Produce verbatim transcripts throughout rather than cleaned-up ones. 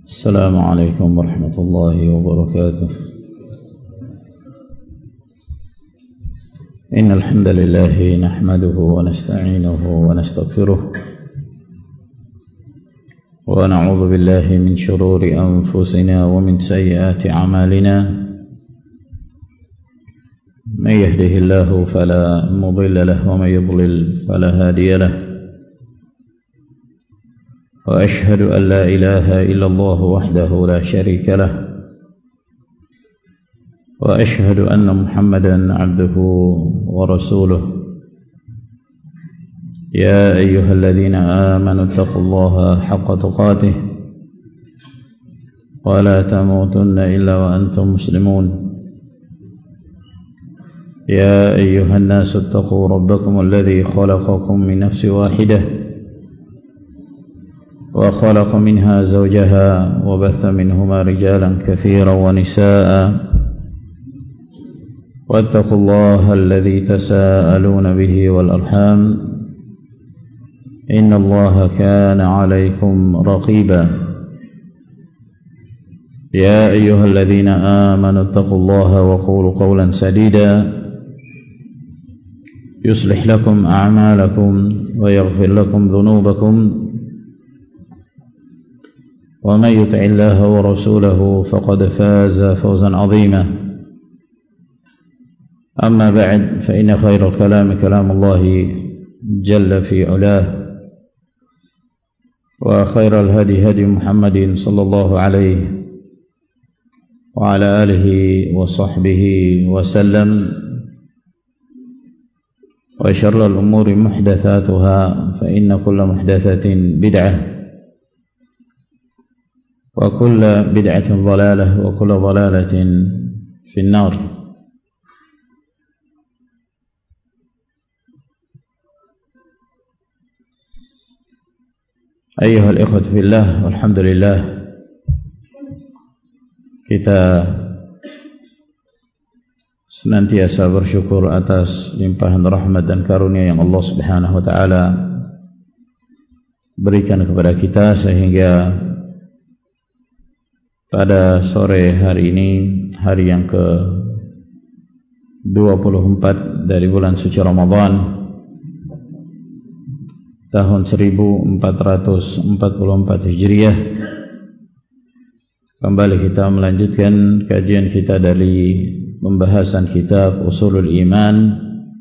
السلام عليكم ورحمة الله وبركاته. إن الحمد لله نحمده ونستعينه ونستغفره ونعوذ بالله من شرور أنفسنا ومن سيئات أعمالنا. من يهده الله فلا مضل له ومن يضلل فلا هادي له. وأشهد أن لا إله إلا الله وحده لا شريك له. وأشهد أن محمدا عبده ورسوله. يا أيها الذين آمنوا اتقوا الله حق تقاته ولا تموتن إلا وأنتم مسلمون. يا أيها الناس اتقوا ربكم الذي خلقكم من نفس واحدة وخلق منها زوجها وبث منهما رجالا كثيرا ونساء واتقوا الله الذي تساءلون به والأرحام إن الله كان عليكم رقيبا. يا أيها الذين آمنوا اتقوا الله وقولوا قولا سديدا يصلح لكم أعمالكم ويغفر لكم ذنوبكم ومن يطع الله ورسوله فقد فاز فوزا عظيما. أما بعد فإن خير الكلام كلام الله جل في علاه وخير الهدي هدي محمد صلى الله عليه وعلى آله وصحبه وسلم. وشر الأمور محدثاتها فإن كل محدثة بدعة وكل بدعة ضلالة وكل ضلالة في النار. أيها الإخوة في الله، والحمد لله, kita senantiasa bersyukur atas limpahan rahmat dan karunia yang Allah Subhanahu wa taala berikan kepada kita, sehingga pada sore hari ini, hari yang ke dua puluh empat dari bulan suci Ramadan tahun seribu empat ratus empat puluh empat Hijriah, kembali kita melanjutkan kajian kita dari pembahasan kitab Ushulul Iman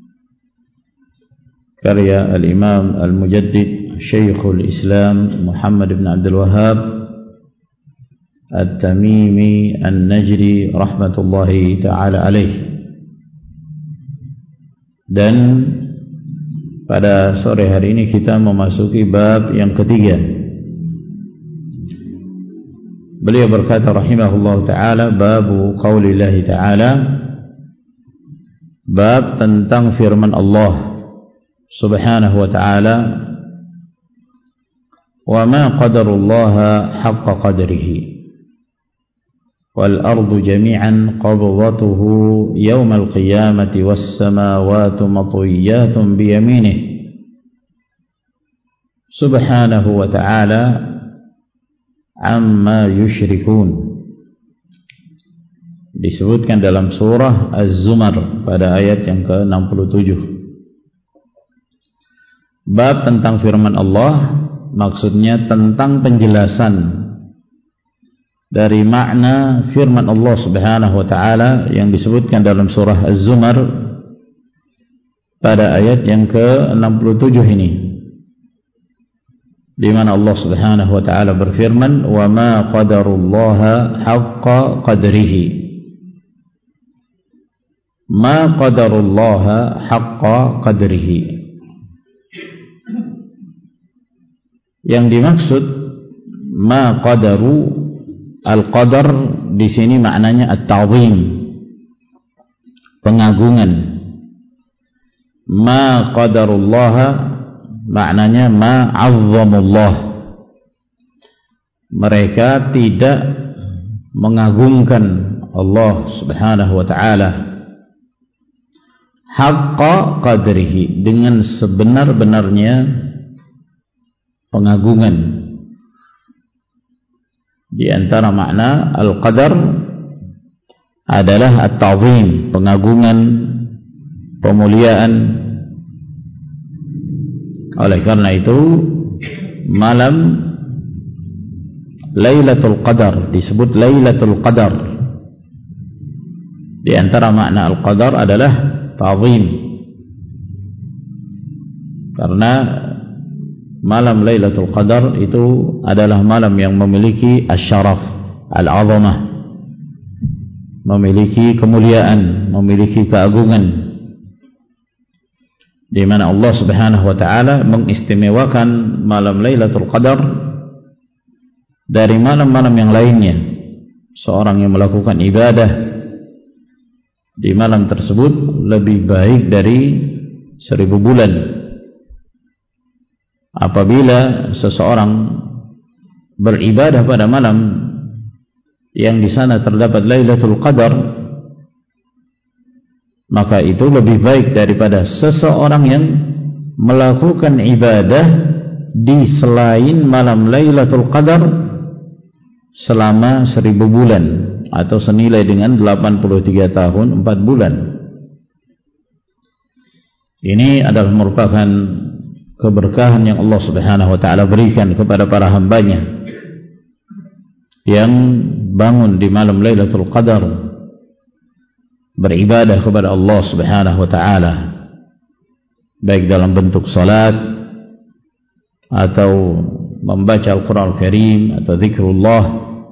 karya Al-Imam Al-Mujaddid Syekhul Islam Muhammad bin Abdul Wahhab At-Tamimi An-Najdi rahmatullahi ta'ala alaih. Dan pada sore hari ini kita memasuki bab yang ketiga. Beliau berkata rahimahullah ta'ala, babu qaulillahi ta'ala, bab tentang firman Allah subhanahu wa ta'ala, wa ma qadarullaha haqqa qadrihi wal ardu jami'an qabdatuhu yawmal qiyamati was samawati matwiyatun biyaminih subhanahu wa ta'ala amma yushrikun. Disebutkan dalam surah Az-Zumar pada ayat yang ke enam puluh tujuh. Bab tentang firman Allah, maksudnya tentang penjelasan dari makna firman Allah Subhanahu wa taala yang disebutkan dalam surah Az-Zumar pada ayat yang ke enam puluh tujuh ini, di mana Allah Subhanahu wa taala berfirman, wa ma qadarullaha haqqa qadrihi. Ma qadarullaha haqqa qadrihi, yang dimaksud ma qadaru, al-qadar di sini maknanya at-ta'zim, pengagungan. Ma qadarullaha maknanya ma 'azzamullah, mereka tidak mengagungkan Allah Subhanahu wa taala. Haqqa qadrihi, dengan sebenar-benarnya pengagungan. Di antara makna al-qadar adalah at-ta'zim, pengagungan, pemuliaan. Oleh karena itu malam Lailatul Qadar disebut Lailatul Qadar. Di antara makna al-qadar adalah ta'zim, karena malam Lailatul Qadar itu adalah malam yang memiliki asy-syaraf, al-'azamah, memiliki kemuliaan, memiliki keagungan, di mana Allah Subhanahu wa taala mengistimewakan malam Lailatul Qadar dari malam-malam yang lainnya. Seorang yang melakukan ibadah di malam tersebut lebih baik dari seribu bulan. Apabila seseorang beribadah pada malam yang di sana terdapat Lailatul Qadar, maka itu lebih baik daripada seseorang yang melakukan ibadah di selain malam Lailatul Qadar selama seribu bulan, atau senilai dengan delapan puluh tiga tahun empat bulan. Ini adalah merupakan keberkahan yang Allah Subhanahu wa taala berikan kepada para hambanya yang bangun di malam Lailatul Qadar beribadah kepada Allah Subhanahu wa taala, baik dalam bentuk salat atau membaca Al-Qur'an Al-Karim atau zikrullah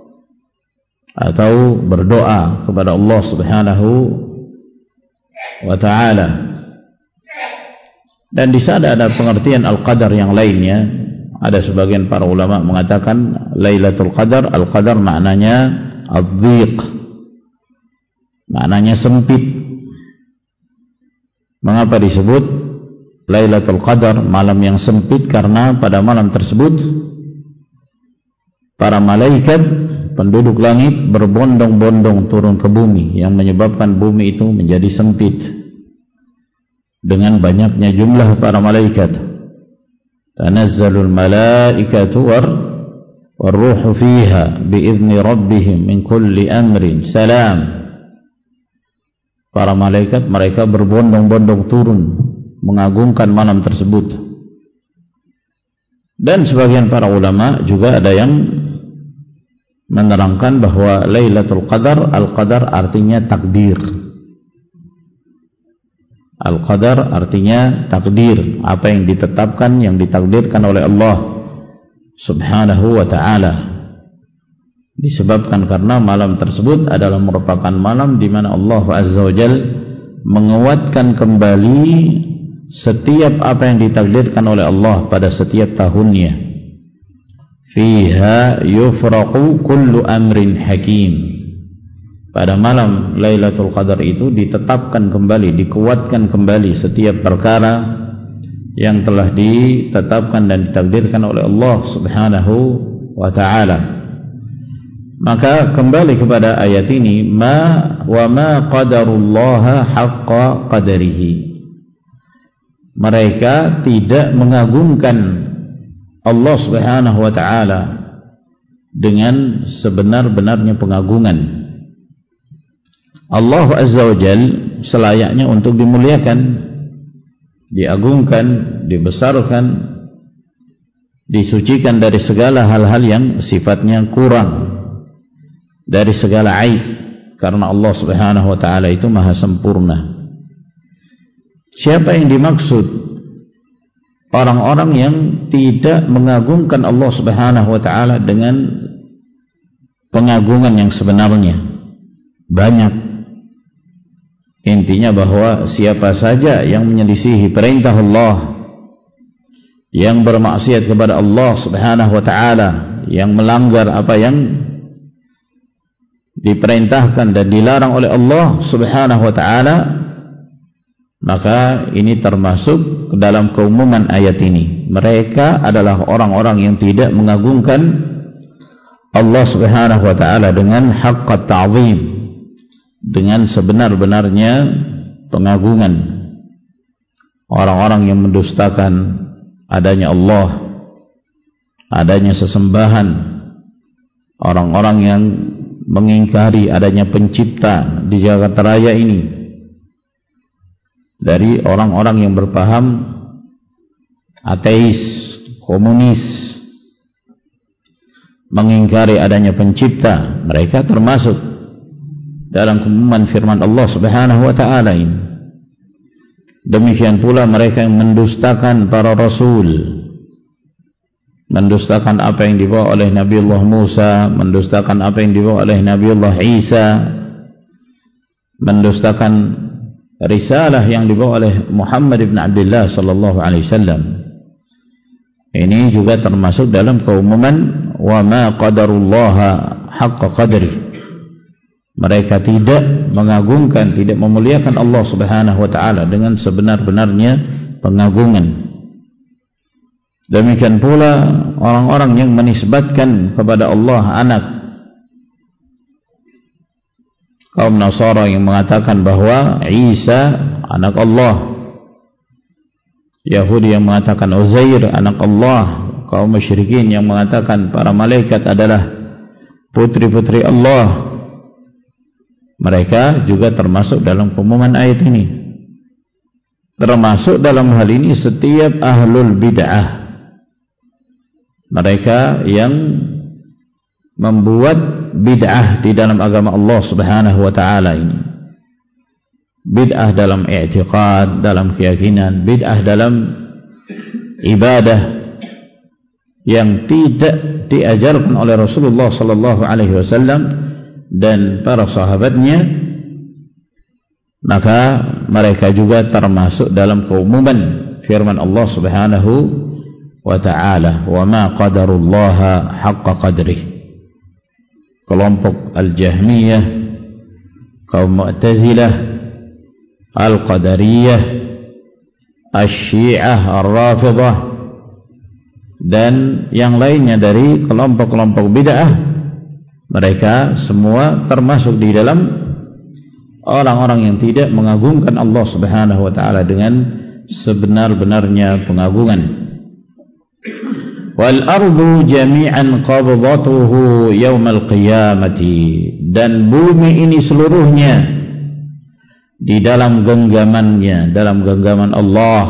atau berdoa kepada Allah Subhanahu wa taala. Dan di sana ada pengertian al-qadar yang lainnya. Ada sebagian para ulama mengatakan Lailatul Qadar, al-qadar maknanya ad-dhiq, maknanya sempit. Mengapa disebut Lailatul Qadar, malam yang sempit? Karena pada malam tersebut para malaikat penduduk langit berbondong-bondong turun ke bumi, yang menyebabkan bumi itu menjadi sempit dengan banyaknya jumlah para malaikat. Tanazzalul malaikatu war waruhu fiha biizni rabbihim min kulli amrin salam. Para malaikat mereka berbondong-bondong turun mengagungkan malam tersebut. Dan sebagian para ulama juga ada yang menerangkan bahwa Lailatul Qadar, al-qadar artinya takdir. Al-qadar artinya takdir, apa yang ditetapkan, yang ditakdirkan oleh Allah Subhanahu wa ta'ala. Disebabkan karena malam tersebut adalah merupakan malam di mana Allah Azza wa Jalla menguatkan kembali setiap apa yang ditakdirkan oleh Allah pada setiap tahunnya. Fiha yufraqu kullu amrin hakim. Pada malam Lailatul Qadar itu ditetapkan kembali, dikuatkan kembali setiap perkara yang telah ditetapkan dan ditakdirkan oleh Allah Subhanahu wa ta'ala. Maka kembali kepada ayat ini, ma wa ma qadarullaha haqqa qadarihi. Mereka tidak mengagungkan Allah Subhanahu wa ta'ala dengan sebenar-benarnya pengagungan. Allah Azza wa Jal selayaknya untuk dimuliakan, diagungkan, dibesarkan, disucikan dari segala hal-hal yang sifatnya kurang, dari segala aib, karena Allah Subhanahu wa ta'ala itu maha sempurna. Siapa yang dimaksud? Orang-orang yang tidak mengagungkan Allah Subhanahu wa ta'ala dengan pengagungan yang sebenarnya. Banyak. Intinya bahwa siapa saja yang menyelisihi perintah Allah, yang bermaksiat kepada Allah Subhanahu wa ta'ala, yang melanggar apa yang diperintahkan dan dilarang oleh Allah Subhanahu wa ta'ala, maka ini termasuk ke dalam keumuman ayat ini. Mereka adalah orang-orang yang tidak mengagungkan Allah Subhanahu wa ta'ala dengan haqqat ta'zim, dengan sebenar-benarnya pengagungan. Orang-orang yang mendustakan adanya Allah, adanya sesembahan, orang-orang yang mengingkari adanya pencipta di jagat raya ini, dari orang-orang yang berpaham ateis, komunis, mengingkari adanya pencipta, mereka termasuk dalam keumuman firman Allah Subhanahu wa taala ini. Demikian pula mereka yang mendustakan para rasul, mendustakan apa yang dibawa oleh Nabiullah Musa, mendustakan apa yang dibawa oleh Nabiullah Isa, mendustakan risalah yang dibawa oleh Muhammad ibn Abdullah sallallahu alaihi wasallam. Ini juga termasuk dalam keumuman wa ma qadarullaha haqqa qadri. Mereka tidak mengagungkan, tidak memuliakan Allah Subhanahu wa taala dengan sebenar-benarnya pengagungan. Demikian pula orang-orang yang menisbatkan kepada Allah anak. Kaum Nasara yang mengatakan bahwa Isa anak Allah, Yahudi yang mengatakan Uzair anak Allah, kaum musyrikin yang mengatakan para malaikat adalah putri-putri Allah. Mereka juga termasuk dalam pengumuman ayat ini. Termasuk dalam hal ini setiap ahlul bid'ah, mereka yang membuat bid'ah di dalam agama Allah Subhanahu wa taala ini. Bid'ah dalam i'tiqad, dalam keyakinan, bid'ah dalam ibadah yang tidak diajarkan oleh Rasulullah sallallahu alaihi wasallam dan para sahabatnya, maka mereka juga termasuk dalam keumuman firman Allah Subhanahu wa ta'ala, wa ma qadarullaha haqqa qadrih. Kelompok Al-Jahmiyah, kaum Mu'tazilah, Al-Qadariyah, Asy-Syi'ah, Ar-Rafidah, dan yang lainnya dari kelompok-kelompok bid'ah, mereka semua termasuk di dalam orang-orang yang tidak mengagungkan Allah Subhanahu wa ta'ala dengan sebenar-benarnya pengagungan. Wal ardu jami'an qabdatuhu yaumal qiyamati, dan bumi ini seluruhnya di dalam genggamannya, dalam genggaman Allah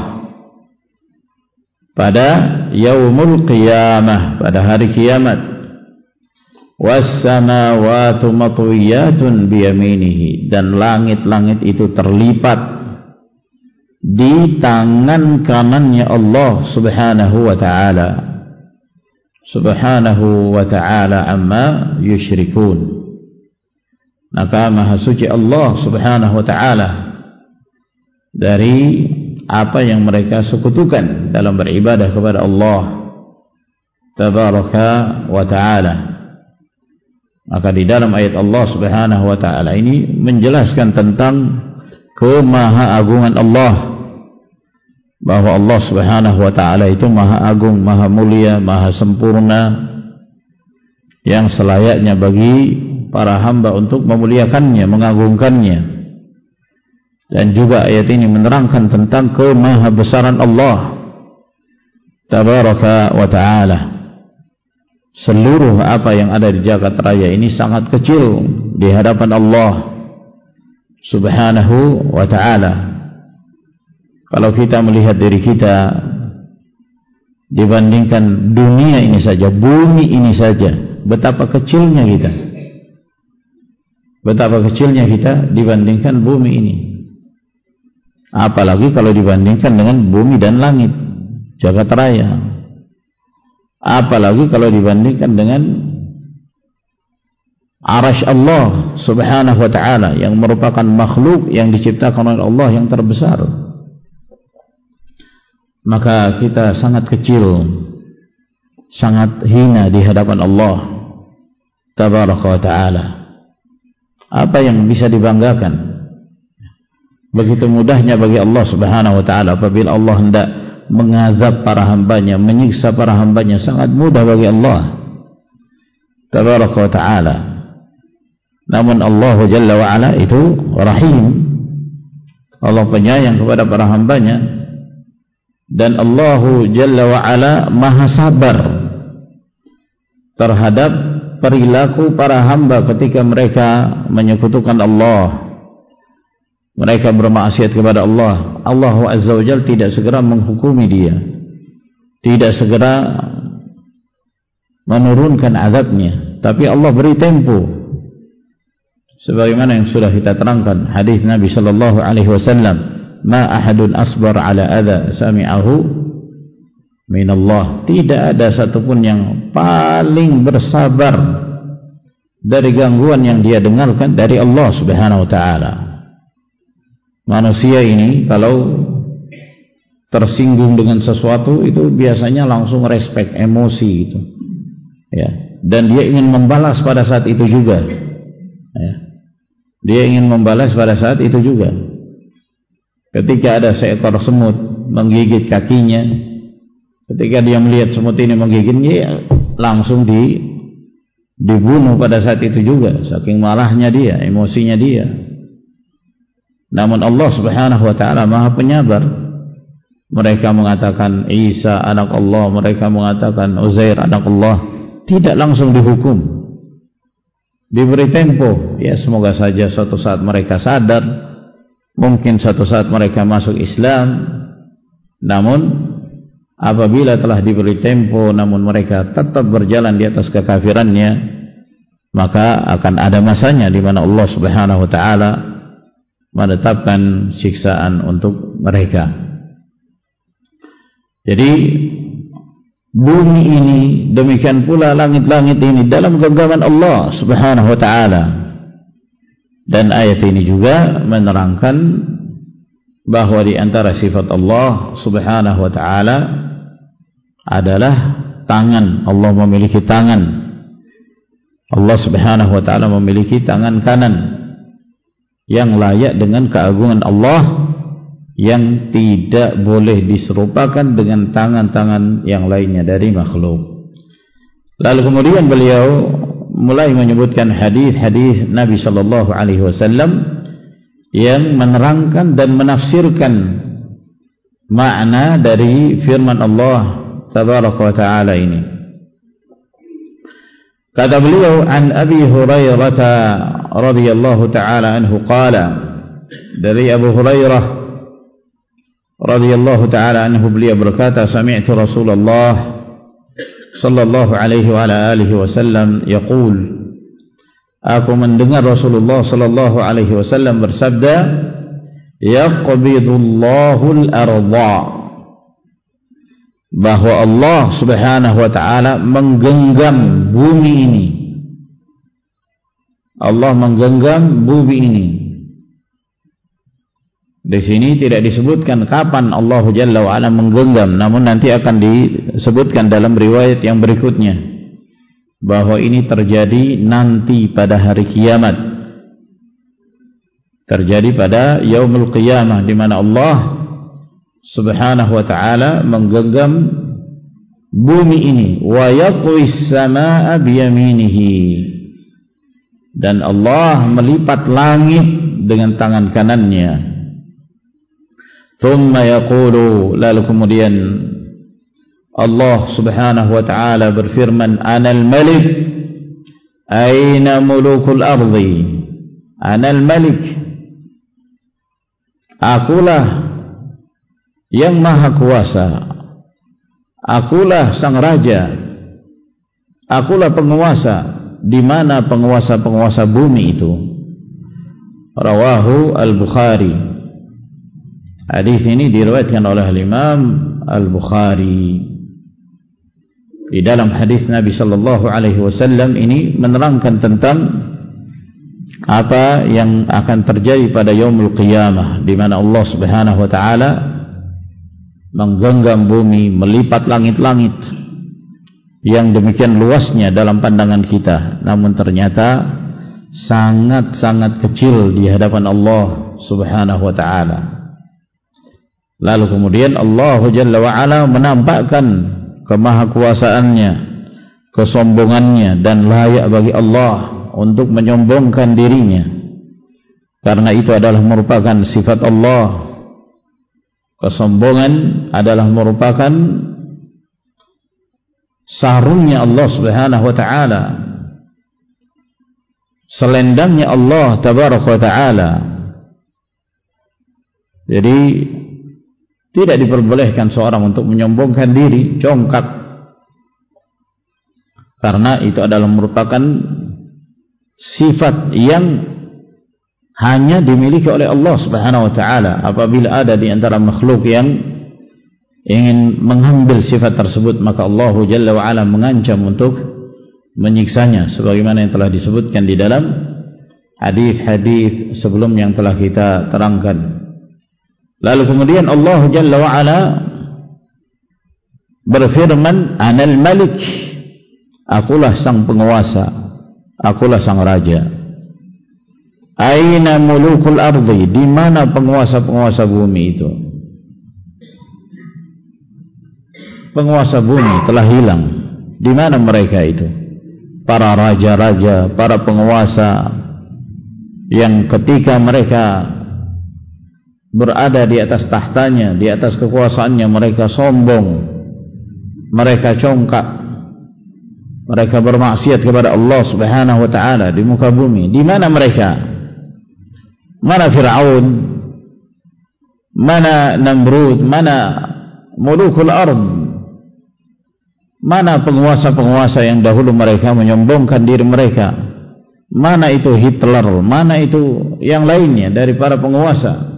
pada yaumul qiyamah, pada hari kiamat. Was samawati matwiyatun biyaminihi, dan langit-langit itu terlipat di tangan kanannya Allah Subhanahu wa ta'ala. Subhanahu wa ta'ala amma yusyrikun. Maka maha suci Allah Subhanahu wa ta'ala dari apa yang mereka sekutukan dalam beribadah kepada Allah Tabaraka wa ta'ala. Maka di dalam ayat Allah Subhanahu wa ta'ala ini menjelaskan tentang kemahaagungan Allah, bahwa Allah Subhanahu wa ta'ala itu maha agung, maha mulia, maha sempurna, yang selayaknya bagi para hamba untuk memuliakannya, mengagungkannya. Dan juga ayat ini menerangkan tentang kemahabesaran Allah Tabaraka wa ta'ala. Seluruh apa yang ada di jagat raya ini sangat kecil di hadapan Allah Subhanahu wa ta'ala. Kalau kita melihat diri kita dibandingkan dunia ini saja, bumi ini saja, betapa kecilnya kita, betapa kecilnya kita dibandingkan bumi ini. Apalagi kalau dibandingkan dengan bumi dan langit, jagat raya. Apalagi kalau dibandingkan dengan arasy Allah Subhanahu wa ta'ala, yang merupakan makhluk yang diciptakan oleh Allah yang terbesar. Maka kita sangat kecil, sangat hina di hadapan Allah Tabaraka wa ta'ala. Apa yang bisa dibanggakan? Begitu mudahnya bagi Allah Subhanahu wa ta'ala apabila Allah hendak mengazab para hambanya, menyiksa para hambanya, sangat mudah bagi Allah Tabaraka wa ta'ala. Namun Allah Jalla wa ala itu Rahim, Allah penyayang kepada para hambanya, dan Allah Jalla wa ala maha sabar terhadap perilaku para hamba ketika mereka menyekutukan Allah, mereka bermaksiat kepada Allah, Allah Azza wa Jalla tidak segera menghukumi dia, tidak segera menurunkan azabnya, tapi Allah beri tempo, sebagaimana yang sudah kita terangkan hadis Nabi sallallahu alaihi wasallam, ma ahadun asbar ala adza sami'ahu min Allah, tidak ada satupun yang paling bersabar dari gangguan yang dia dengarkan dari Allah Subhanahu wa taala. Manusia ini kalau tersinggung dengan sesuatu itu biasanya langsung respect, emosi gitu. Ya, dan dia ingin membalas pada saat itu juga. Ya. Dia ingin membalas pada saat itu juga. Ketika ada seekor semut menggigit kakinya, ketika dia melihat semut ini menggigitnya, ya langsung di dibunuh pada saat itu juga, saking marahnya dia, emosinya dia. Namun Allah Subhanahu wa taala Maha Penyabar. Mereka mengatakan Isa anak Allah, mereka mengatakan Uzair anak Allah, tidak langsung dihukum, diberi tempo. Ya, semoga saja suatu saat mereka sadar, mungkin suatu saat mereka masuk Islam. Namun apabila telah diberi tempo namun mereka tetap berjalan di atas kekafirannya, maka akan ada masanya di mana Allah Subhanahu wa taala menetapkan siksaan untuk mereka. Jadi bumi ini, demikian pula langit-langit ini dalam genggaman Allah Subhanahu wa taala. Dan ayat ini juga menerangkan bahwa di antara sifat Allah Subhanahu wa taala adalah tangan. Allah memiliki tangan. Allah Subhanahu wa taala memiliki tangan kanan yang layak dengan keagungan Allah, yang tidak boleh diserupakan dengan tangan-tangan yang lainnya dari makhluk. Lalu kemudian beliau mulai menyebutkan hadis-hadis Nabi sallallahu alaihi wasallam yang menerangkan dan menafsirkan makna dari firman Allah tabaraka wa taala ini. Kata beliau, an Abi Hurairah radhiyallahu taala anhu qala, dari Abu Hurairah radhiyallahu taala anhu beliau berkata, sami'tu Rasulullah sallallahu alaihi wa ala alihi wasallam yaqul, aku mendengar Rasulullah sallallahu alaihi wasallam bersabda, yaqbidullahul arda, bahwa Allah Subhanahu wa taala menggenggam bumi ini. Allah menggenggam bumi ini. Di sini tidak disebutkan kapan Allah Jalla wa Ala menggenggam, namun nanti akan disebutkan dalam riwayat yang berikutnya bahwa ini terjadi nanti pada hari kiamat. Terjadi pada yaumul qiyamah, di mana Allah Subhanahu wa taala menggenggam bumi ini, wa yatwis samaa'a biyaminihi, dan Allah melipat langit dengan tangan kanannya. Thumma yaqulu, lalu kemudian Allah Subhanahu wa taala berfirman, Anal Malik, aina mulukul ardi, Anal Malik, akulah yang maha kuasa, akulah sang raja, akulah penguasa. Di mana penguasa-penguasa bumi itu? Rawahu Al-Bukhari. Hadis ini diriwayatkan oleh Imam Al-Bukhari. Di dalam hadis Nabi sallallahu alaihi wasallam ini menerangkan tentang apa yang akan terjadi pada yaumul qiyamah, di mana Allah Subhanahu wa taala menggenggam bumi, melipat langit-langit yang demikian luasnya dalam pandangan kita, namun ternyata sangat-sangat kecil di hadapan Allah Subhanahu wa taala. Lalu kemudian Allah Jalla wa Ala menampakkan kemahakuasaannya, kesombongannya, dan layak bagi Allah untuk menyombongkan dirinya, karena itu adalah merupakan sifat Allah. Kesombongan adalah merupakan sarungnya Allah Subhanahu wa taala, selendangnya Allah tabaraka wa ta'ala. Jadi tidak diperbolehkan seorang untuk menyombongkan diri, congkak, karena itu adalah merupakan sifat yang hanya dimiliki oleh Allah subhanahu wa ta'ala. Apabila ada di antara makhluk yang ingin mengambil sifat tersebut, maka Allah jalla wa ala mengancam untuk menyiksanya, sebagaimana yang telah disebutkan di dalam hadis-hadis sebelum yang telah kita terangkan. Lalu kemudian Allah jalla wa ala berfirman, Anal Malik, akulah sang penguasa, akulah sang raja. Aina mulukul ardi, di mana penguasa-penguasa bumi itu? Penguasa bumi telah hilang. Di mana mereka itu? Para raja-raja, para penguasa yang ketika mereka berada di atas tahtanya, di atas kekuasaannya, mereka sombong, mereka congkak, mereka bermaksiat kepada Allah subhanahu wa ta'ala di muka bumi. Di mana mereka? Mana Fir'aun, mana Namrud, mana mulukul ard, mana penguasa-penguasa yang dahulu mereka menyombongkan diri mereka? Mana itu Hitler, mana itu yang lainnya dari para penguasa?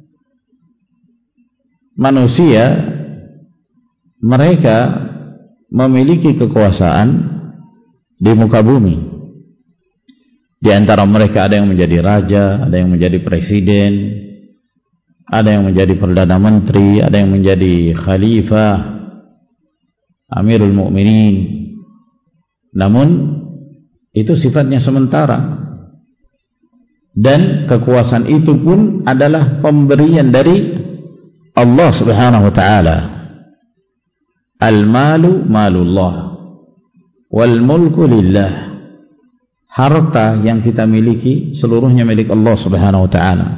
Manusia mereka memiliki kekuasaan di muka bumi. Di antara mereka ada yang menjadi raja, ada yang menjadi presiden, ada yang menjadi perdana menteri, ada yang menjadi khalifah, amirul mukminin. Namun itu sifatnya sementara, dan kekuasaan itu pun adalah pemberian dari Allah subhanahu wa ta'ala. Al-malu malullah wal mulku lillah. Harta yang kita miliki seluruhnya milik Allah subhanahu wa ta'ala,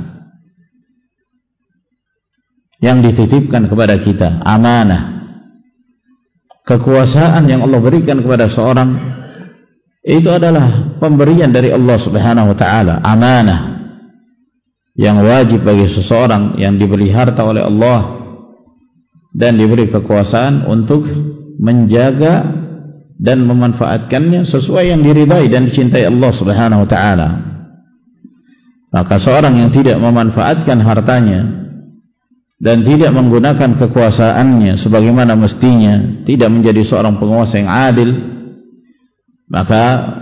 yang dititipkan kepada kita, amanah. Kekuasaan yang Allah berikan kepada seorang itu adalah pemberian dari Allah subhanahu wa ta'ala, amanah yang wajib bagi seseorang yang diberi harta oleh Allah dan diberi kekuasaan untuk menjaga dan memanfaatkannya sesuai yang diridai dan dicintai Allah subhanahu wa ta'ala. Maka seorang yang tidak memanfaatkan hartanya dan tidak menggunakan kekuasaannya sebagaimana mestinya, tidak menjadi seorang penguasa yang adil, maka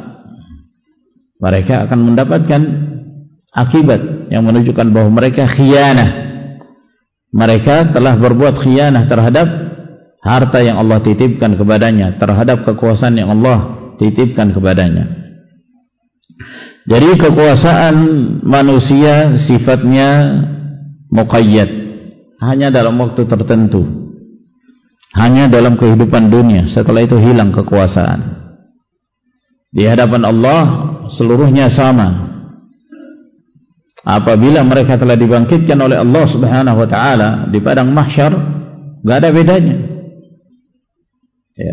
mereka akan mendapatkan akibat yang menunjukkan bahwa mereka khianah. Mereka telah berbuat khianah terhadap harta yang Allah titipkan kepadanya, terhadap kekuasaan yang Allah titipkan kepadanya. Jadi kekuasaan manusia sifatnya muqayyad, hanya dalam waktu tertentu, hanya dalam kehidupan dunia. Setelah itu hilang kekuasaan. Di hadapan Allah seluruhnya sama. Apabila mereka telah dibangkitkan oleh Allah subhanahu wa ta'ala di padang mahsyar, gak ada bedanya, ya.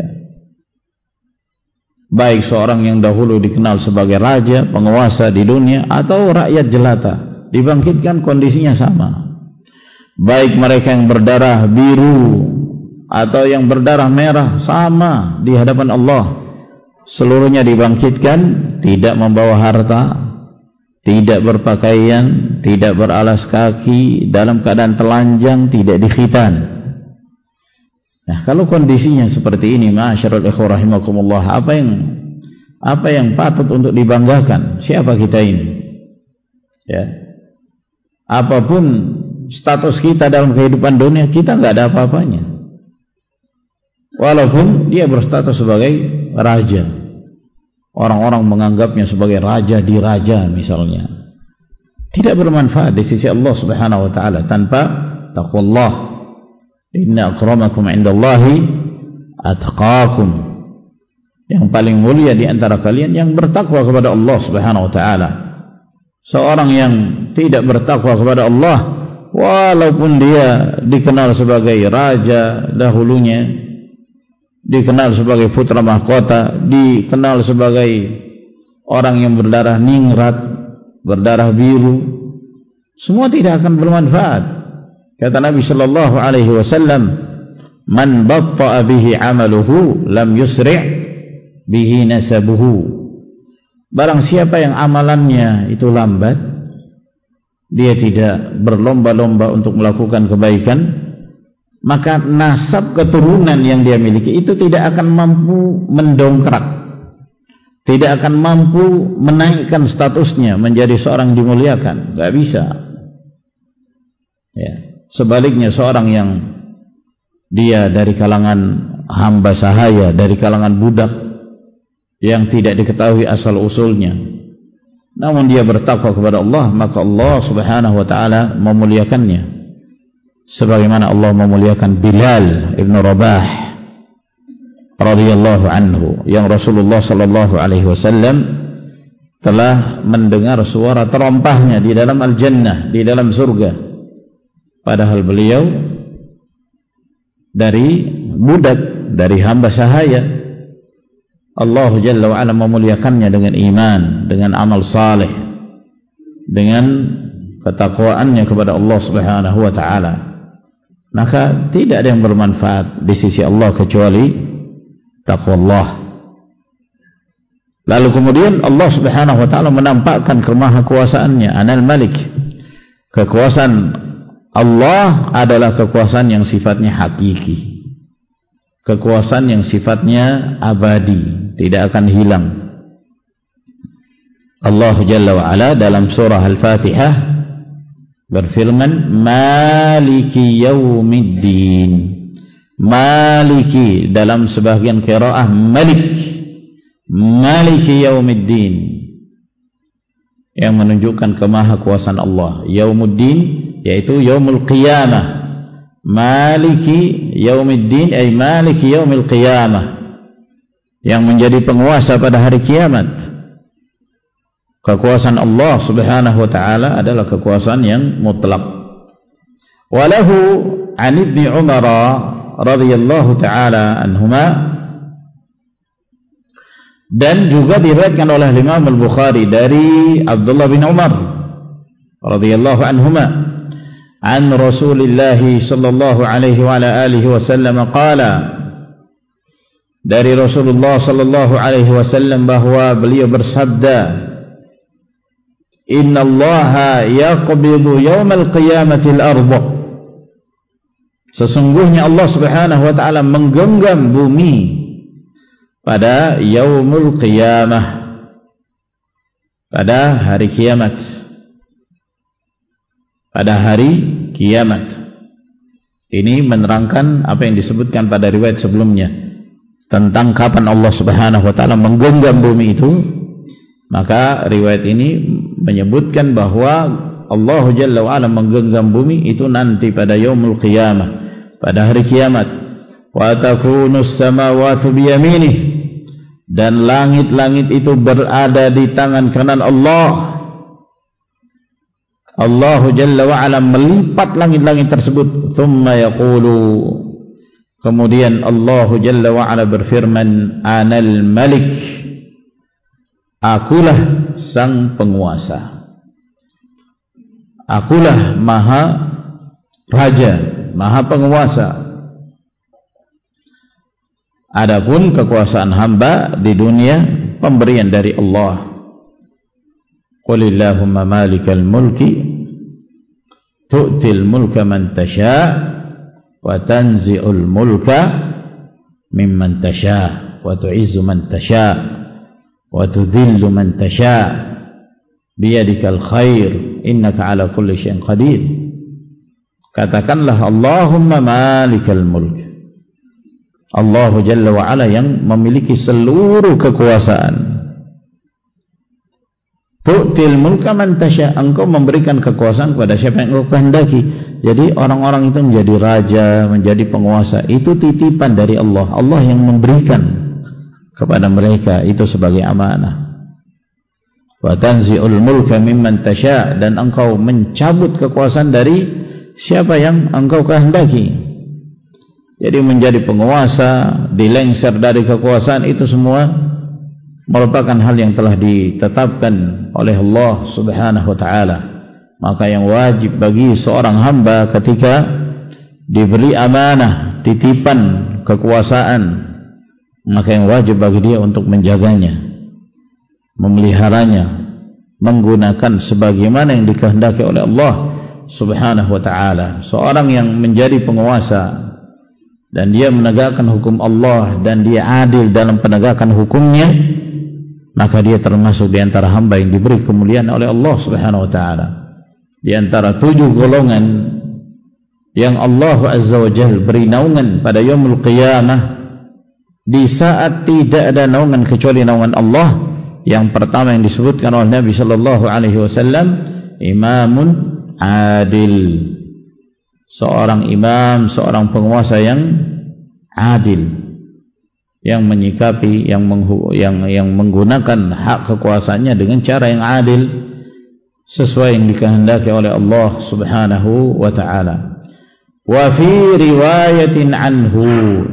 Baik seorang yang dahulu dikenal sebagai raja, penguasa di dunia, atau rakyat jelata, dibangkitkan kondisinya sama. Baik mereka yang berdarah biru atau yang berdarah merah, sama di hadapan Allah. Seluruhnya dibangkitkan, tidak membawa harta, tidak berpakaian, tidak beralas kaki, dalam keadaan telanjang, tidak dikhitan. Nah, kalau kondisinya seperti ini, ma'asyiral ikhwah rahimakumullah, apa yang apa yang patut untuk dibanggakan? Siapa kita ini? Ya. Apapun status kita dalam kehidupan dunia, kita enggak ada apa-apanya. Walaupun dia berstatus sebagai raja. Orang-orang menganggapnya sebagai raja di raja misalnya, tidak bermanfaat di sisi Allah subhanahu wa ta'ala tanpa taqwallah. Inna akramakum indallahi atqakum. Yang paling mulia di antara kalian yang bertakwa kepada Allah subhanahu wa ta'ala. Seorang yang tidak bertakwa kepada Allah, walaupun dia dikenal sebagai raja dahulunya, dikenal sebagai putra mahkota, dikenal sebagai orang yang berdarah ningrat, berdarah biru, semua tidak akan bermanfaat. Kata Nabi sallallahu alaihi wasallam, "Man batta'a bihi 'amaluhu lam yusri' bihi nasabuhu." Barang siapa yang amalannya itu lambat, dia tidak berlomba-lomba untuk melakukan kebaikan, maka nasab keturunan yang dia miliki itu tidak akan mampu mendongkrak, tidak akan mampu menaikkan statusnya menjadi seorang dimuliakan. Gak bisa. Ya. Sebaliknya seorang yang dia dari kalangan hamba sahaya, dari kalangan budak yang tidak diketahui asal usulnya, namun dia bertakwa kepada Allah, maka Allah subhanahu wa ta'ala memuliakannya, sebagaimana Allah memuliakan Bilal ibn Rabah radhiyallahu anhu, yang Rasulullah sallallahu alaihi wasallam telah mendengar suara terompahnya di dalam al-jannah, di dalam surga, padahal beliau dari budak, dari hamba sahaya. Allah Jalla wa'ala memuliakannya dengan iman, dengan amal saleh, dengan ketakwaannya kepada Allah subhanahu wa ta'ala. Maka tidak ada yang bermanfaat di sisi Allah kecuali taqwa Allah. Lalu kemudian Allah subhanahu wa ta'ala menampakkan kemahakuasaannya, Anal Malik. Kekuasaan Allah adalah kekuasaan yang sifatnya hakiki, kekuasaan yang sifatnya abadi, tidak akan hilang. Allah Jalla wa'ala dalam surah Al-Fatihah berfirman, Maliki yaumiddin. Maliki dalam sebagian qiraah Malik, Maliki yaumiddin, yang menunjukkan kemahakuasaan Allah. Yaumuddin yaitu yaumul qiyamah. Maliki yaumiddin ay maliki yaumil qiyamah, yang menjadi penguasa pada hari kiamat. Kekuasaan Allah subhanahu wa ta'ala adalah kekuasaan yang mutlak. Walahu an ibni Umar radhiyallahu ta'ala anhuma, dan juga diriwayatkan oleh Imam Al-Bukhari dari Abdullah bin Umar radhiyallahu anhuma, an Rasulillah sallallahu alaihi wa ala alihi wasallam qala, dari Rasulullah sallallahu alaihi wasallam bahwa beliau bersabda, Inna Allaha yaqbidu yawmal qiyamati al-ardh. Sesungguhnya Allah subhanahu wa ta'ala menggenggam bumi pada yaumul qiyamah, pada hari kiamat, pada hari kiamat. Ini menerangkan apa yang disebutkan pada riwayat sebelumnya tentang kapan Allah subhanahu wa ta'ala menggenggam bumi itu. Maka riwayat ini menyebutkan bahwa Allah Jalla wa'ala menggenggam bumi itu nanti pada yaumul qiyamah, pada hari kiamat. Wa takunus samawati biyaminih, dan langit-langit itu berada di tangan kanan Allah. Allah Jalla wa'ala melipat langit-langit tersebut. Thumma yaqulu, kemudian Allah Jalla wa'ala berfirman, Anal Malik, akulah sang penguasa, akulah maha raja, maha penguasa. Adapun kekuasaan hamba di dunia pemberian dari Allah. Qulillahumma malikal mulki tu'til mulka man tasha' wa tanzi'ul mulka mimman tasha' wa tu'izzu man tasha' wa tudhillu man tasha' biyadikal khair innaka ala kulli syai'in qadir. Katakanlah Allahumma malikal mulk, Allah Jalla wa ala yang memiliki seluruh kekuasaan. Tu'til mulka man tasha', engkau memberikan kekuasaan kepada siapa yang engkau kehendaki. Jadi orang-orang itu menjadi raja, menjadi penguasa, itu titipan dari Allah. Allah yang memberikan kepada mereka itu sebagai amanah. Wa tanzi'ul mulka mimman tasha', dan engkau mencabut kekuasaan dari siapa yang engkau kehendaki. Jadi menjadi penguasa, dilengser dari kekuasaan, itu semua merupakan hal yang telah ditetapkan oleh Allah Subhanahu wa taala. Maka yang wajib bagi seorang hamba ketika diberi amanah, titipan kekuasaan, maka yang wajib bagi dia untuk menjaganya, memeliharanya, menggunakan sebagaimana yang dikehendaki oleh Allah Subhanahu wa taala. Seorang yang menjadi penguasa dan dia menegakkan hukum Allah dan dia adil dalam penegakan hukumnya, maka dia termasuk di antara hamba yang diberi kemuliaan oleh Allah Subhanahu wa taala. Di antara tujuh golongan yang Allah Azza wa Jalla beri naungan pada yaumul qiyamah, di saat tidak ada naungan kecuali naungan Allah, yang pertama yang disebutkan oleh Nabi sallallahu alaihi wasallam, imamun adil. Seorang imam, seorang penguasa yang adil, yang menyikapi, yang menghu, yang yang menggunakan hak kekuasaannya dengan cara yang adil sesuai yang dikehendaki oleh Allah Subhanahu wa taala. Wa fi riwayatin anhu,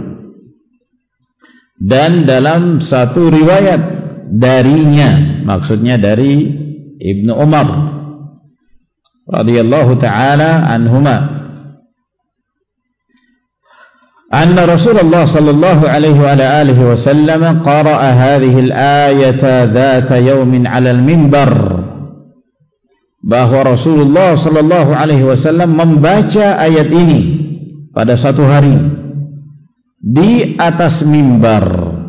dan dalam satu riwayat darinya, maksudnya dari Ibnu Umar radhiyallahu taala anhuma, anna Rasulullah sallallahu alaihi wa alihi wasallam qara'a hadhihi al-ayata dhata yawmin 'ala al-minbar, bahwa Rasulullah sallallahu alaihi wasallam membaca ayat ini pada satu hari di atas mimbar.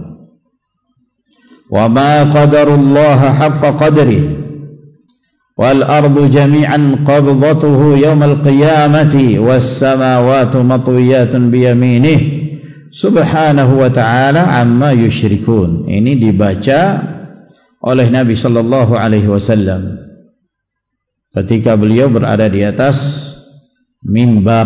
Wa ma qadarullaha haqqa qadrihi wal ardu jami'an qabdatuhu yawmal qiyamati was samawati matwiyatun bi yaminihi subhanahu wa ta'ala amma yusyrikun. Ini dibaca oleh Nabi sallallahu alaihi wasallam ketika beliau berada di atas mimbar.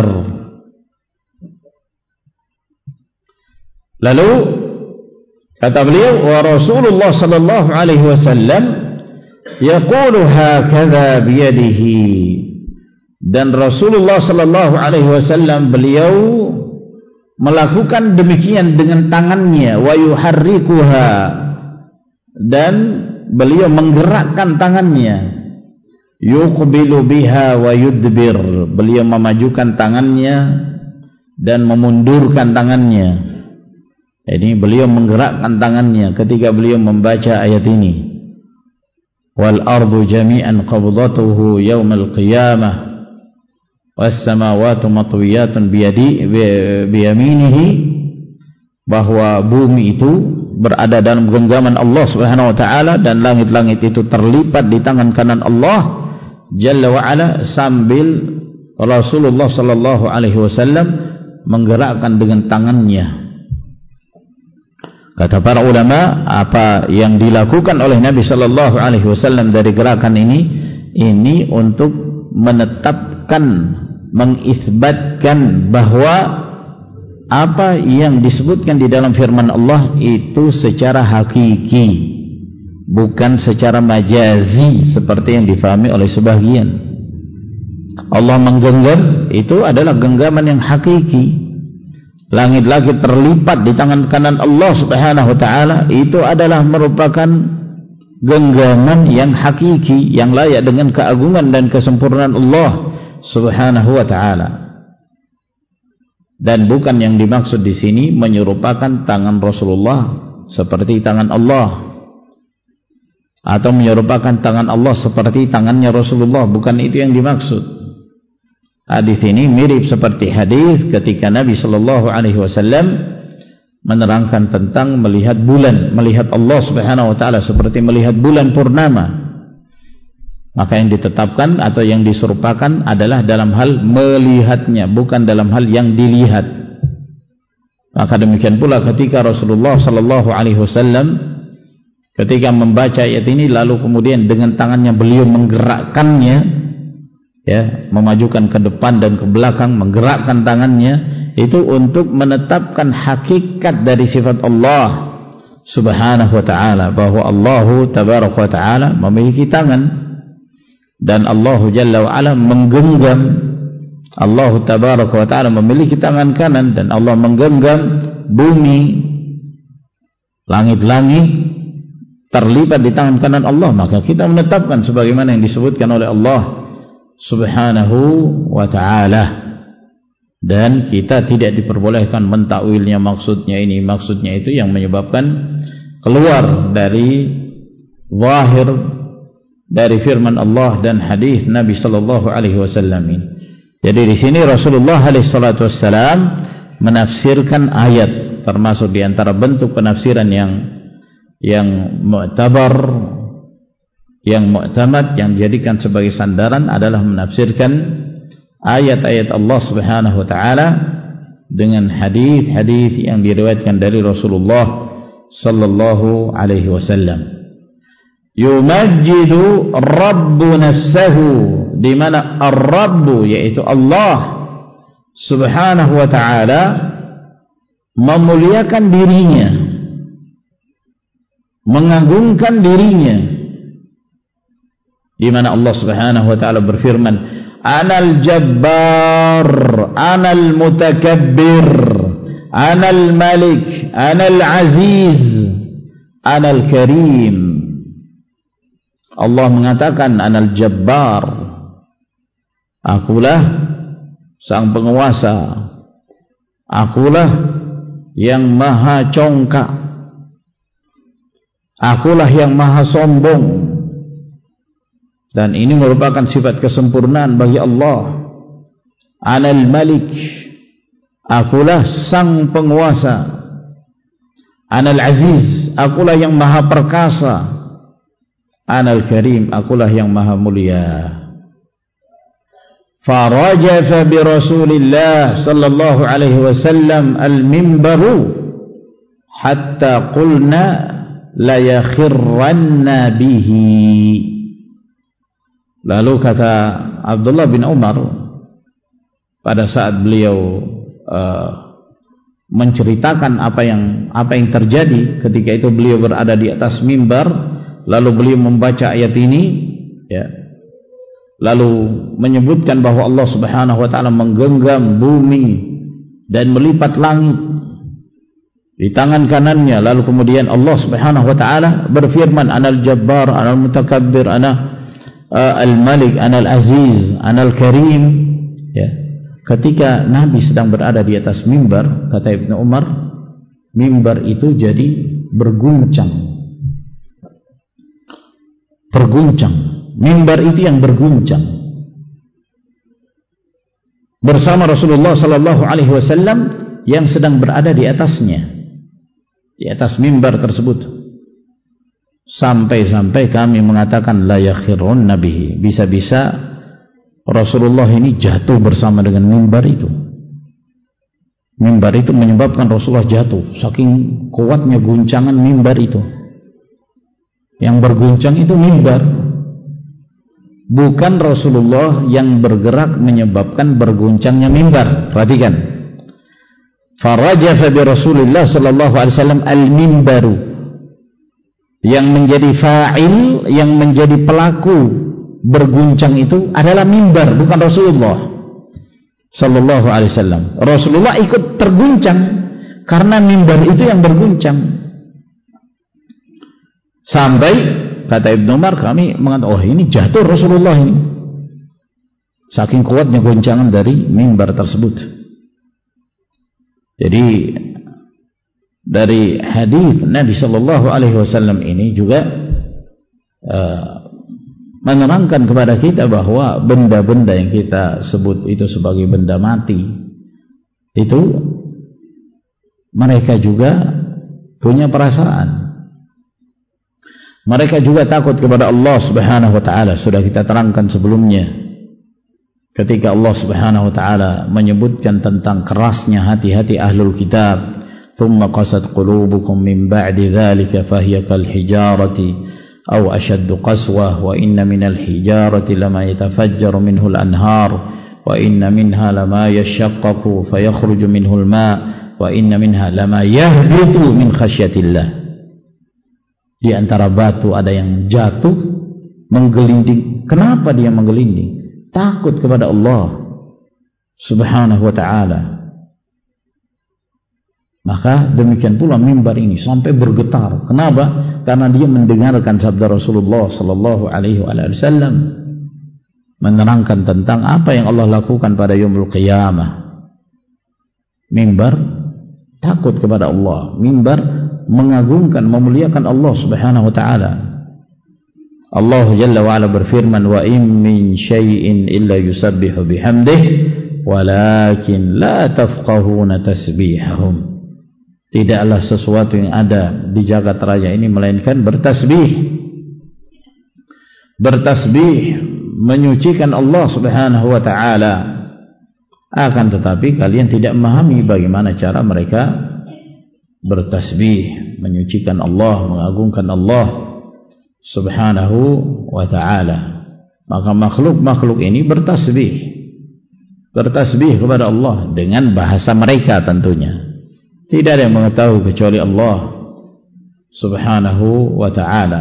Lalu kata beliau, wa Rasulullah sallallahu alaihi wasallam yaqulu hakadha biyadihi, dan Rasulullah sallallahu alaihi wasallam beliau melakukan demikian dengan tangannya, wa yuharrikuha, dan beliau menggerakkan tangannya, yuqbilu biha wa yudbir, beliau memajukan tangannya dan memundurkan tangannya. Ini beliau menggerakkan tangannya ketika beliau membaca ayat ini. Wal ardu jami'an qabdatuhu yaumal qiyamah was samawati matwiyatun biyadi biyaminihi, bahwa bumi itu berada dalam genggaman Allah Subhanahu wa taala dan langit-langit itu terlipat di tangan kanan Allah Jalla wa ala, sambil Rasulullah sallallahu alaihi wasallam menggerakkan dengan tangannya. Kata para ulama, apa yang dilakukan oleh Nabi sallallahu alaihi wasallam dari gerakan ini, ini untuk menetapkan, mengisbatkan bahwa apa yang disebutkan di dalam firman Allah itu secara hakiki, bukan secara majazi seperti yang difahami oleh sebagian. Allah menggenggam itu adalah genggaman yang hakiki. Langit-langit terlipat di tangan kanan Allah Subhanahu wa taala, itu adalah merupakan genggaman yang hakiki, yang layak dengan keagungan dan kesempurnaan Allah Subhanahu wa taala. Dan bukan yang dimaksud di sini menyerupakan tangan Rasulullah seperti tangan Allah, atau menyerupakan tangan Allah seperti tangannya Rasulullah, bukan itu yang dimaksud. Hadis ini mirip seperti hadis ketika Nabi sallallahu alaihi wasallam menerangkan tentang melihat bulan, melihat Allah Subhanahu wa taala seperti melihat bulan purnama. Maka yang ditetapkan atau yang diserupakan adalah dalam hal melihatnya, bukan dalam hal yang dilihat. Maka demikian pula ketika Rasulullah sallallahu alaihi wasallam ketika membaca ayat ini, lalu kemudian dengan tangannya beliau menggerakkannya, ya, memajukan ke depan dan ke belakang, menggerakkan tangannya, itu untuk menetapkan hakikat dari sifat Allah Subhanahu wa ta'ala, bahwa Allah tabaraka wa ta'ala memiliki tangan, dan Allah Jalla wa ala menggenggam. Allah tabaraka wa ta'ala memiliki tangan kanan, dan Allah menggenggam bumi, langit-langit terlipat di tangan kanan Allah, maka kita menetapkan sebagaimana yang disebutkan oleh Allah Subhanahu wa ta'ala, dan kita tidak diperbolehkan mentakwilnya maksudnya ini maksudnya itu yang menyebabkan keluar dari zahir dari firman Allah dan hadis Nabi sallallahu alaihi wasallam ini. Jadi di sini Rasulullah alaihi salatu wasallam menafsirkan ayat, termasuk di antara bentuk penafsiran yang yang mu'tabar, yang mu'tamad, yang dijadikan sebagai sandaran adalah menafsirkan ayat-ayat Allah Subhanahu wa taala dengan hadis-hadis yang diriwayatkan dari Rasulullah sallallahu alaihi wasallam. Yumajjidu rabbu nafsahu, di mana ar-rabbu yaitu Allah Subhanahu wa taala memuliakan dirinya, mengagungkan dirinya, di mana Allah Subhanahu wa taala berfirman, Anal Jabbar, Anal Mutakabbir, Anal Malik, Anal Aziz, Anal Karim. Allah mengatakan Anal Jabbar, akulah sang penguasa, akulah yang maha congkak, akulah yang maha sombong. Dan ini merupakan sifat kesempurnaan bagi Allah. Anal Malik, akulah sang penguasa. Anal Aziz, akulah yang maha perkasa. Anal Karim, akulah yang maha mulia. Farajafa bi Rasulillah sallallahu alaihi wasallam al-mimbaru hatta qulna la yakhirranna bihi. Lalu kata Abdullah bin Umar, pada saat beliau uh, menceritakan apa yang apa yang terjadi ketika itu beliau berada di atas mimbar, lalu beliau membaca ayat ini, ya, lalu menyebutkan bahwa Allah Subhanahu wa taala menggenggam bumi dan melipat langit di tangan kanannya, lalu kemudian Allah Subhanahu wa taala berfirman, Anal Jabbar, Anal Mutakabbir, Ana Uh, Al-Malik, Anal Aziz, Anal Karim, ya. Ketika Nabi sedang berada di atas mimbar, kata Ibnu Umar, mimbar itu jadi berguncang, berguncang. Mimbar itu yang berguncang bersama Rasulullah sallallahu alaihi wasallam yang sedang berada di atasnya, di atas mimbar tersebut. Sampai-sampai kami mengatakan la yakhirun nabihi, bisa-bisa Rasulullah ini jatuh bersama dengan mimbar itu. Mimbar itu menyebabkan Rasulullah jatuh, saking kuatnya guncangan mimbar itu. Yang berguncang itu mimbar, bukan Rasulullah yang bergerak menyebabkan berguncangnya mimbar. Perhatikan, farajafa bi Rasulillah sallallahu alaihi wasallam al-mimbaru, yang menjadi fa'il, yang menjadi pelaku berguncang itu adalah mimbar, bukan Rasulullah sallallahu alaihi wasallam. Rasulullah ikut terguncang karena mimbar itu yang berguncang. Sampai kata Ibnu Umar, kami mengatakan, oh ini jatuh Rasulullah ini, saking kuatnya goncangan dari mimbar tersebut. Jadi dari hadis Nabi sallallahu alaihi wasallam ini juga uh, menerangkan kepada kita bahwa benda-benda yang kita sebut itu sebagai benda mati itu mereka juga punya perasaan. Mereka juga takut kepada Allah Subhanahu wa taala. Sudah kita terangkan sebelumnya ketika Allah Subhanahu wa taala menyebutkan tentang kerasnya hati-hati ahlul kitab. ثم قست قلوبكم من بعد ذلك فهي كالحجارة أو أشد قسوة وإن من الحجارة لما يتفجر منه الأنهار وإن منها لما يشقق فيخرج منه الماء وإن منها لما يهبط من خشية الله. Di antara batu ada yang jatuh menggelinding. Kenapa dia menggelinding? Takut kepada Allah Subhanahu wa ta'ala. Maka demikian pula mimbar ini sampai bergetar. Kenapa? Karena dia mendengarkan sabda Rasulullah sallallahu alaihi wasallam menerangkan tentang apa yang Allah lakukan pada yaumul qiyamah. Mimbar takut kepada Allah. Mimbar mengagungkan, memuliakan Allah Subhanahu wa taala. Allah Jalla wa Ala berfirman, "Wa in min syai'in illa yusabbihu bihamdihi, walakin la tafqahuna tasbihahum." Tidaklah sesuatu yang ada di jagat raya ini melainkan bertasbih. Bertasbih menyucikan Allah Subhanahu wa taala. Akan tetapi kalian tidak memahami bagaimana cara mereka bertasbih, menyucikan Allah, mengagungkan Allah Subhanahu wa ta'ala. Maka makhluk-makhluk ini bertasbih bertasbih kepada Allah dengan bahasa mereka tentunya. Tidak ada yang mengetahui kecuali Allah Subhanahu wa ta'ala.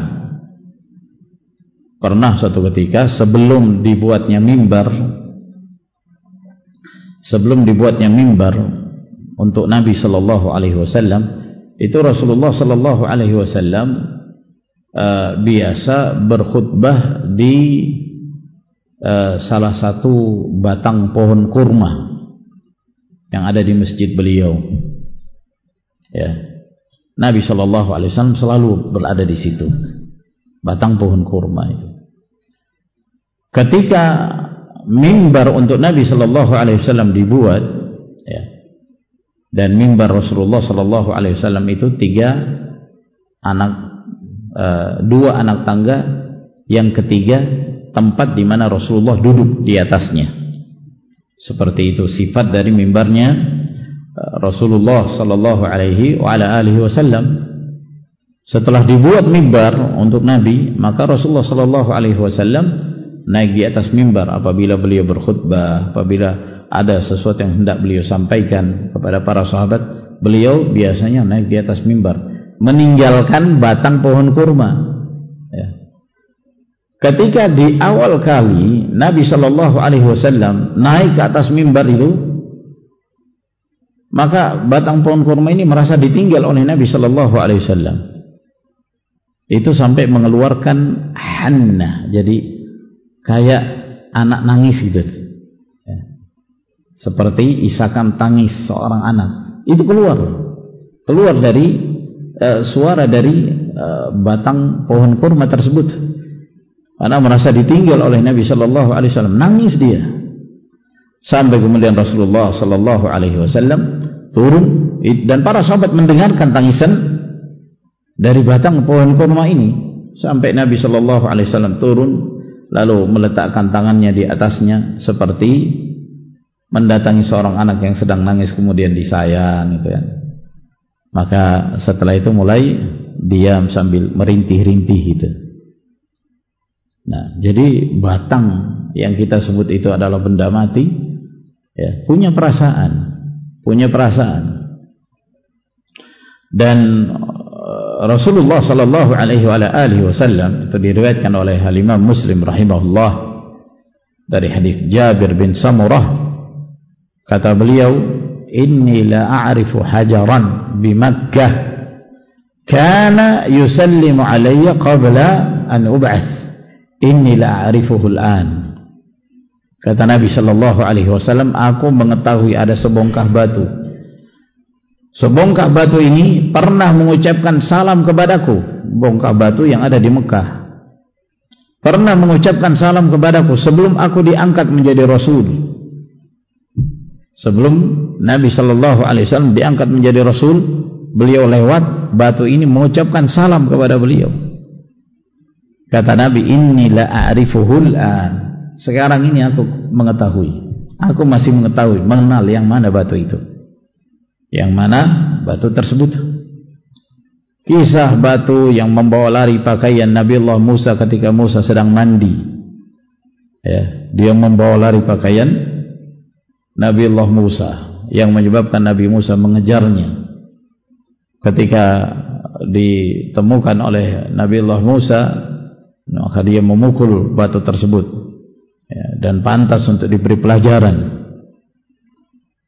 Pernah suatu ketika sebelum dibuatnya mimbar sebelum dibuatnya mimbar untuk Nabi sallallahu alaihi wasallam, itu Rasulullah sallallahu alaihi wasallam Uh, biasa berkhutbah di uh, salah satu batang pohon kurma yang ada di masjid beliau. Ya, Nabi Shallallahu Alaihi Wasallam selalu berada di situ, batang pohon kurma itu. Ketika mimbar untuk Nabi Shallallahu Alaihi Wasallam dibuat, ya, dan mimbar Rasulullah Shallallahu Alaihi Wasallam itu tiga anak. Uh, dua anak tangga, yang ketiga tempat di mana Rasulullah duduk di atasnya. Seperti itu sifat dari mimbarnya uh, Rasulullah sallallahu alaihi wa ala alihi wasallam. Setelah dibuat mimbar untuk Nabi, maka Rasulullah sallallahu alaihi wasallam naik di atas mimbar apabila beliau berkhutbah, apabila ada sesuatu yang hendak beliau sampaikan kepada para sahabat, beliau biasanya naik di atas mimbar, meninggalkan batang pohon kurma. Ya. Ketika di awal kali Nabi Shallallahu Alaihi Wasallam naik ke atas mimbar itu, maka batang pohon kurma ini merasa ditinggal oleh Nabi Shallallahu Alaihi Wasallam. Itu sampai mengeluarkan hannah, jadi kayak anak nangis gitu. Ya. Seperti isakan tangis seorang anak. Itu keluar, keluar dari Uh, suara dari uh, batang pohon kurma tersebut, karena merasa ditinggal oleh Nabi Shallallahu Alaihi Wasallam. Nangis dia sampai kemudian Rasulullah Shallallahu Alaihi Wasallam turun, dan para sahabat mendengarkan tangisan dari batang pohon kurma ini sampai Nabi Shallallahu Alaihi Wasallam turun lalu meletakkan tangannya di atasnya seperti mendatangi seorang anak yang sedang nangis kemudian disayang, gitu ya. Maka setelah itu mulai diam sambil merintih-rintih gitu. Nah, jadi batang yang kita sebut itu adalah benda mati, ya, punya perasaan, punya perasaan. Dan Rasulullah Sallallahu Alaihi Wasallam itu diriwayatkan oleh Imam Muslim rahimahullah dari hadis Jabir bin Samurah, kata beliau, "Inni la a'rifu hajaran bi Makkah kana yusallimu alayya qabla an ub'ath, inni la a'rifuhu al-an." Kata Nabi sallallahu alaihi wasallam, aku mengetahui ada sebongkah batu. Sebongkah batu ini pernah mengucapkan salam kepadaku, bongkah batu yang ada di Mekah. Pernah mengucapkan salam kepadaku sebelum aku diangkat menjadi rasul. Sebelum Nabi Shallallahu Alaihi Wasallam diangkat menjadi Rasul, beliau lewat batu ini mengucapkan salam kepada beliau. Kata Nabi, "Inni la a'rifuhul an." Sekarang ini aku mengetahui, aku masih mengetahui, mengenal yang mana batu itu, yang mana batu tersebut. Kisah batu yang membawa lari pakaian Nabi Allah Musa ketika Musa sedang mandi. Ya, dia membawa lari pakaian Nabi Allah Musa, yang menyebabkan Nabi Musa mengejarnya. Ketika ditemukan oleh Nabi Allah Musa, maka dia memukul batu tersebut, ya, dan pantas untuk diberi pelajaran.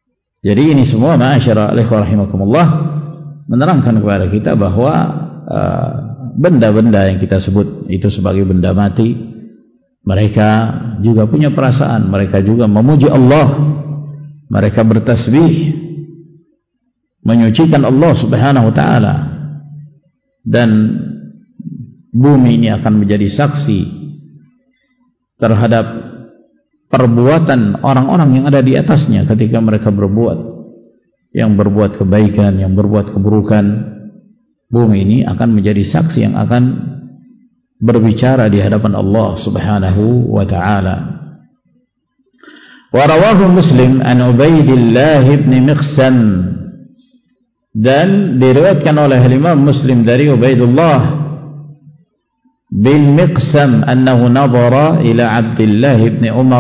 Jadi ini semua ma'asyara ikhwah rahimakumullah menerangkan kepada kita bahwa benda-benda uh, yang kita sebut itu sebagai benda mati, mereka juga punya perasaan, mereka juga memuji Allah, mereka bertasbih, menyucikan Allah subhanahu wa ta'ala, dan bumi ini akan menjadi saksi terhadap perbuatan orang-orang yang ada di atasnya ketika mereka berbuat, yang berbuat kebaikan, yang berbuat keburukan. Bumi ini akan menjadi saksi yang akan berbicara di hadapan Allah subhanahu wa ta'ala. Wa rawahu Muslim an Ubaidillah ibn Miqsam, dan diriwayatkan oleh Imam Muslim dari Ubaidullah bin Miqsam annahu nadhara ila Abdullah ibn Umar,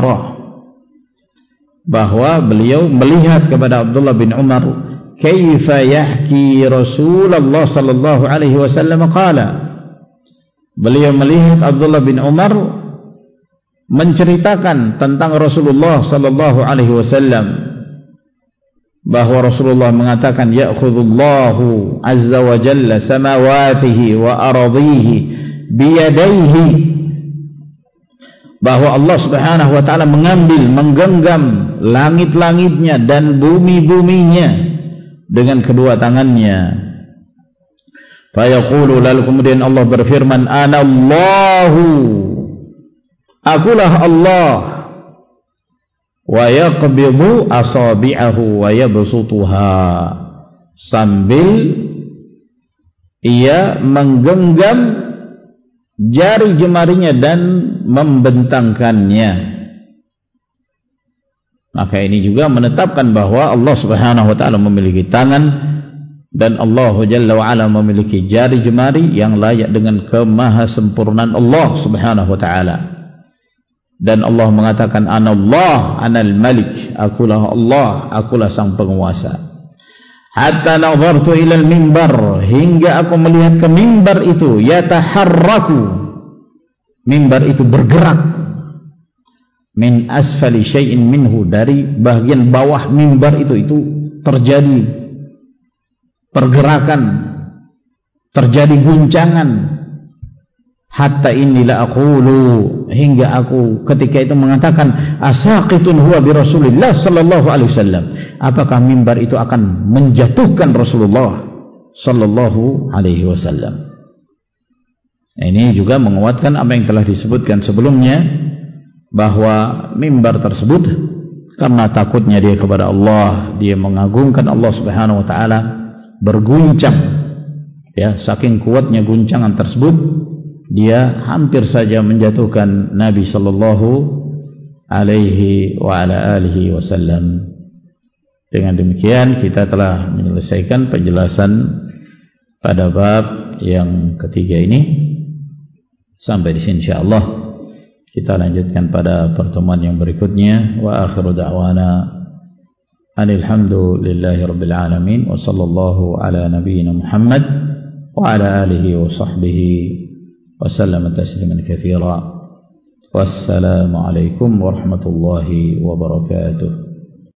bahwa beliau melihat kepada Abdullah bin Umar, kaifa yahki Rasulullah sallallahu alaihi wasallam qala, beliau melihat Abdullah bin Umar menceritakan tentang Rasulullah sallallahu alaihi wasallam, bahwa Rasulullah mengatakan, ya'khudullahu azza wa jalla samawatihi wa aradhihi biyadaihi, bahwa Allah subhanahu wa ta'ala mengambil, menggenggam langit-langitnya dan bumi-buminya dengan kedua tangannya. Fayaqulu, lalu kemudian Allah berfirman, anallahu, akulah Allah, wa yaqbidu asabi'ahu wa yabsutuha, sambil ia menggenggam jari jemarinya dan membentangkannya. Maka ini juga menetapkan bahwa Allah subhanahu wa ta'ala memiliki tangan, dan Allah jalla wa ala memiliki jari jemari yang layak dengan kemahasempurnaan Allah subhanahu wa ta'ala. Dan Allah mengatakan, anallah, anal malik, akulah Allah, akulah sang penguasa. Hatta nazartu ilal mimbar, hingga aku melihat ke mimbar itu, yataharraku, mimbar itu bergerak, min asfali syai'in minhu, dari bagian bawah mimbar itu itu terjadi pergerakan, terjadi guncangan. Hatta inni la aqulu, hingga aku ketika itu mengatakan, asaqitun huwa bi Rasulillah sallallahu alaihi wasallam, apakah mimbar itu akan menjatuhkan Rasulullah sallallahu alaihi wasallam. Ini juga menguatkan apa yang telah disebutkan sebelumnya, bahwa mimbar tersebut karena takutnya dia kepada Allah, dia mengagungkan Allah subhanahu wa ta'ala, berguncang, ya, saking kuatnya guncangan tersebut, dia hampir saja menjatuhkan Nabi sallallahu alaihi wa ala alihi wasallam. Dengan demikian kita telah menyelesaikan penjelasan pada bab yang ketiga ini. Sampai di sini insyaallah. Kita lanjutkan pada pertemuan yang berikutnya. Wa akhiru da'wana anil hamdulillahi rabbil alamin, wa sallallahu ala nabiyyina Muhammad wa ala alihi wa sahbihi وسلم تسليما كثيرا. والسلام عليكم ورحمة الله وبركاته.